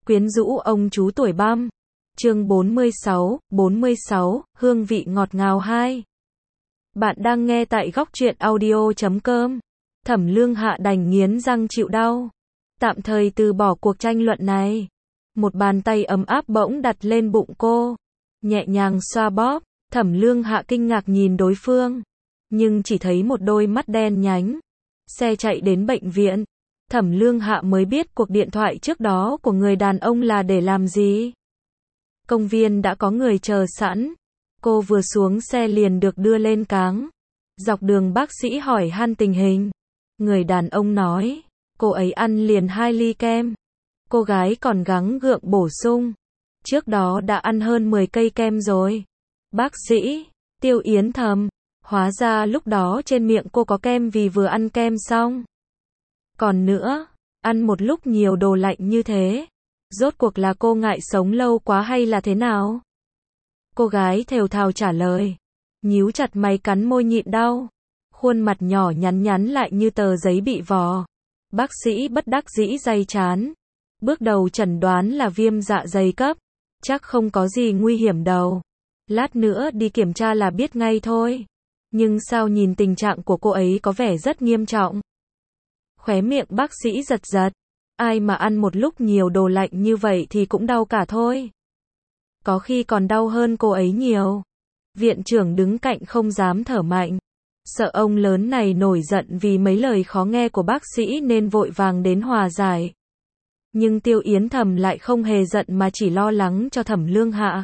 Quyến rũ ông chú tuổi băm. Chương 46, hương vị ngọt ngào 2. Bạn đang nghe tại góc truyện audio.com. Thẩm Lương Hạ đành nghiến răng chịu đau. Tạm thời từ bỏ cuộc tranh luận này. Một bàn tay ấm áp bỗng đặt lên bụng cô. Nhẹ nhàng xoa bóp. Thẩm Lương Hạ kinh ngạc nhìn đối phương. Nhưng chỉ thấy một đôi mắt đen nhánh. Xe chạy đến bệnh viện. Thẩm Lương Hạ mới biết cuộc điện thoại trước đó của người đàn ông là để làm gì. Công viên đã có người chờ sẵn. Cô vừa xuống xe liền được đưa lên cáng. Dọc đường bác sĩ hỏi han tình hình. Người đàn ông nói, cô ấy ăn liền 2 ly kem. Cô gái còn gắng gượng bổ sung. Trước đó đã ăn hơn 10 cây kem rồi. Bác sĩ, Tiêu Yến thầm. Hóa ra lúc đó trên miệng cô có kem vì vừa ăn kem xong. Còn nữa, ăn một lúc nhiều đồ lạnh như thế. Rốt cuộc là cô ngại sống lâu quá hay là thế nào? Cô gái thều thào trả lời. Nhíu chặt mày cắn môi nhịn đau. Khuôn mặt nhỏ nhắn nhắn lại như tờ giấy bị vò. Bác sĩ bất đắc dĩ day chán. Bước đầu chẩn đoán là viêm dạ dày cấp. Chắc không có gì nguy hiểm đâu. Lát nữa đi kiểm tra là biết ngay thôi. Nhưng sao nhìn tình trạng của cô ấy có vẻ rất nghiêm trọng. Khóe miệng bác sĩ giật giật. Ai mà ăn một lúc nhiều đồ lạnh như vậy thì cũng đau cả thôi. Có khi còn đau hơn cô ấy nhiều. Viện trưởng đứng cạnh không dám thở mạnh. Sợ ông lớn này nổi giận vì mấy lời khó nghe của bác sĩ nên vội vàng đến hòa giải. Nhưng Tiêu Yến thầm lại không hề giận mà chỉ lo lắng cho Thẩm Lương Hạ.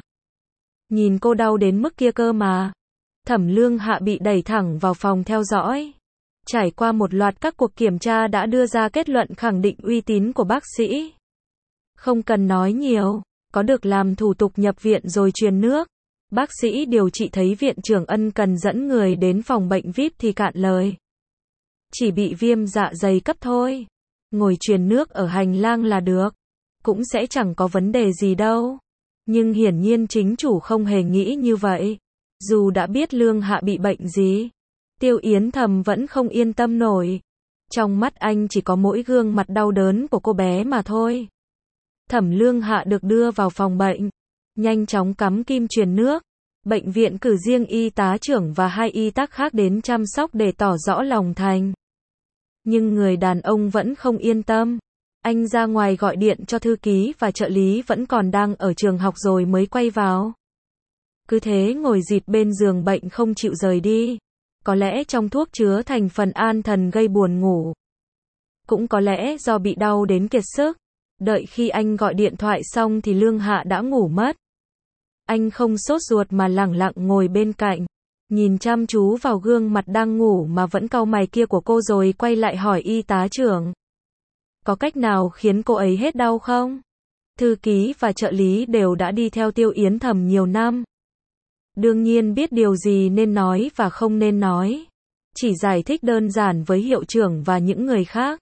Nhìn cô đau đến mức kia cơ mà. Thẩm Lương Hạ bị đẩy thẳng vào phòng theo dõi. Trải qua một loạt các cuộc kiểm tra đã đưa ra kết luận khẳng định uy tín của bác sĩ. Không cần nói nhiều, có được làm thủ tục nhập viện rồi truyền nước. Bác sĩ điều trị thấy viện trưởng ân cần dẫn người đến phòng bệnh VIP thì cạn lời. Chỉ bị viêm dạ dày cấp thôi. Ngồi truyền nước ở hành lang là được. Cũng sẽ chẳng có vấn đề gì đâu. Nhưng hiển nhiên chính chủ không hề nghĩ như vậy. Dù đã biết Lương Hạ bị bệnh gì. Tiêu Yến thầm vẫn không yên tâm nổi. Trong mắt anh chỉ có mỗi gương mặt đau đớn của cô bé mà thôi. Thẩm Lương Hạ được đưa vào phòng bệnh. Nhanh chóng cắm kim truyền nước. Bệnh viện cử riêng y tá trưởng và 2 y tá khác đến chăm sóc để tỏ rõ lòng thành. Nhưng người đàn ông vẫn không yên tâm. Anh ra ngoài gọi điện cho thư ký và trợ lý vẫn còn đang ở trường học rồi mới quay vào. Cứ thế ngồi dịt bên giường bệnh không chịu rời đi. Có lẽ trong thuốc chứa thành phần an thần gây buồn ngủ. Cũng có lẽ do bị đau đến kiệt sức. Đợi khi anh gọi điện thoại xong thì Lương Hạ đã ngủ mất. Anh không sốt ruột mà lẳng lặng ngồi bên cạnh. Nhìn chăm chú vào gương mặt đang ngủ mà vẫn cau mày kia của cô rồi quay lại hỏi y tá trưởng. Có cách nào khiến cô ấy hết đau không? Thư ký và trợ lý đều đã đi theo Tiêu Yến thầm nhiều năm. Đương nhiên biết điều gì nên nói và không nên nói. Chỉ giải thích đơn giản với hiệu trưởng và những người khác.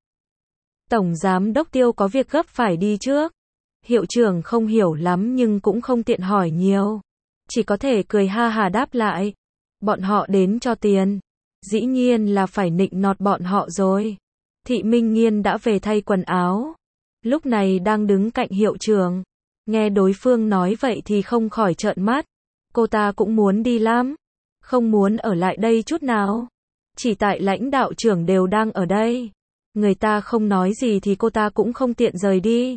Tổng giám đốc Tiêu có việc gấp phải đi trước. Hiệu trưởng không hiểu lắm nhưng cũng không tiện hỏi nhiều. Chỉ có thể cười ha hà đáp lại. Bọn họ đến cho tiền. Dĩ nhiên là phải nịnh nọt bọn họ rồi. Thị Minh Nghiên đã về thay quần áo. Lúc này đang đứng cạnh hiệu trưởng. Nghe đối phương nói vậy thì không khỏi trợn mắt. Cô ta cũng muốn đi lắm. Không muốn ở lại đây chút nào. Chỉ tại lãnh đạo trưởng đều đang ở đây. Người ta không nói gì thì cô ta cũng không tiện rời đi.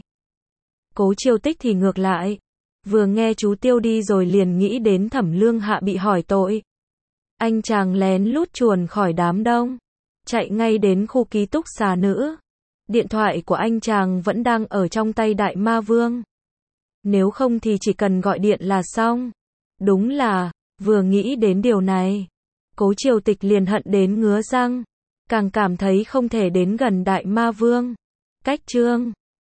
Cố Chiêu Tích thì ngược lại. Vừa nghe chú Tiêu đi rồi liền nghĩ đến Thẩm Lương Hạ bị hỏi tội. Anh chàng lén lút chuồn khỏi đám đông. Chạy ngay đến khu ký túc xá nữ. Điện thoại của anh chàng vẫn đang ở trong tay Đại Ma Vương. Nếu không thì chỉ cần gọi điện là xong. Đúng là, vừa nghĩ đến điều này. Cố Triều Tịch liền hận đến ngứa răng. Càng cảm thấy không thể đến gần Đại Ma Vương. Cách chương